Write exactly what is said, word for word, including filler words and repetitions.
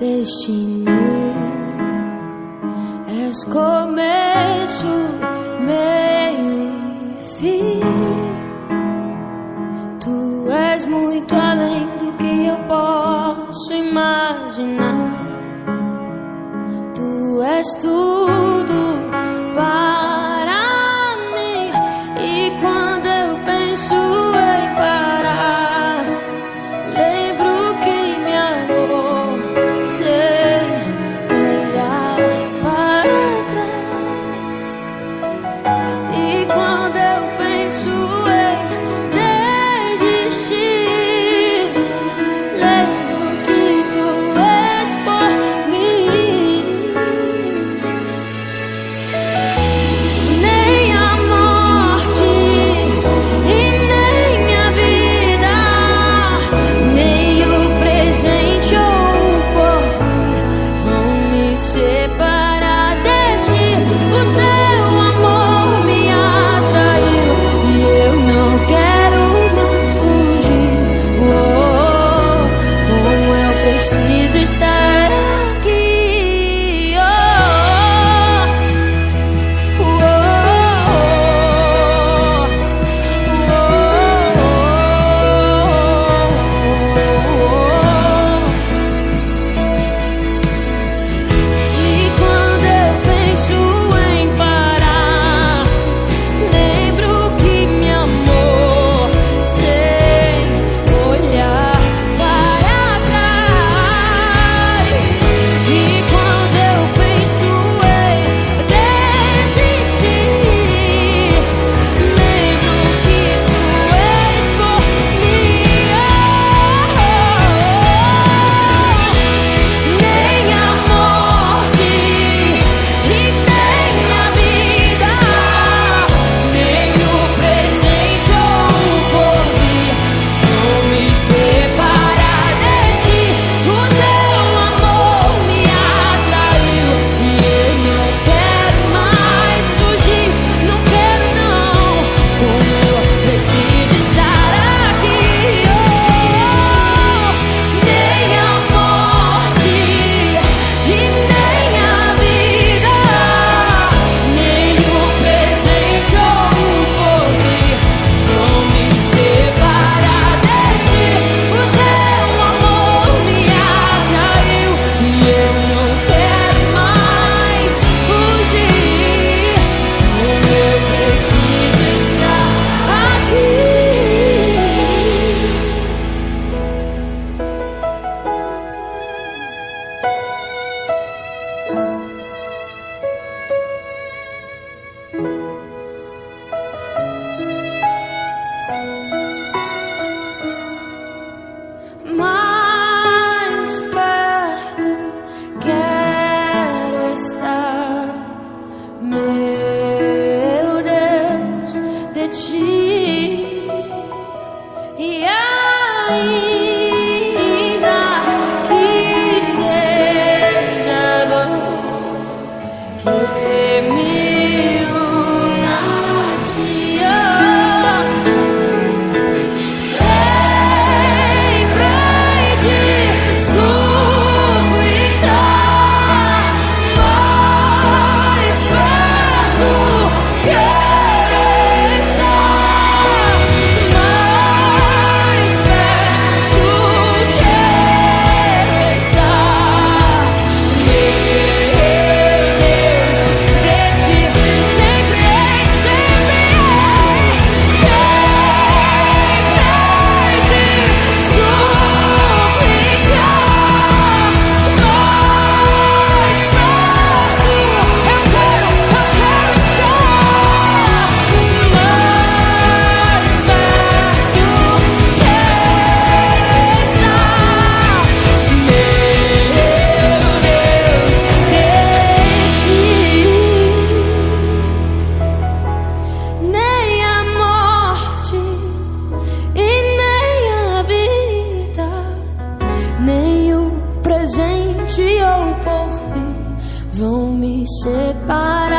destino. És começo, meio e fim. Tu és muito além do que eu posso imaginar. Tu és tudo para mim. E quando eu penso em parar, lembro que me amou sem olhar para trás. E quando eu penso em desistir, lembro que tu és por mim. Nem a morte e nem a vida, nem o presente ou o porvir vão me separar de ti. O teu amor me atraiu e eu não quero mais fugir. Oh, como eu preciso estar aqui. Oh, oh, E quando eu penso em parar, lembro que me amou sem olhar para trás. E quando eu penso em desistir, lembro que tu és por mim. Nem a morte e nem a vida, nem o presente ou o porvir vão me separar de ti. O teu amor me atraiu e eu não quero mais fugir. Não quero não, como eu preciso estar aqui. Oh, nem a morte e nem a vida, nem o presente ou o porvir vão me separar de ti. O teu amor me atraiu e eu não quero mais fugir. Como eu preciso estar aqui. Mais perto quero estar, meu Deus, de ti. E ainda que seja dor que me una a ti, sempre hei de suplicar. Mais perto quero estar, mais perto quero estar, meu Deus, de ti. Sempre hei, sempre hei, sempre hei de suplicar. Mais perto eu quero, eu quero estar, mais perto quero estar, meu Deus, de ti. Nem a morte e nem a vida, nem o presente ou o porvir vão me separar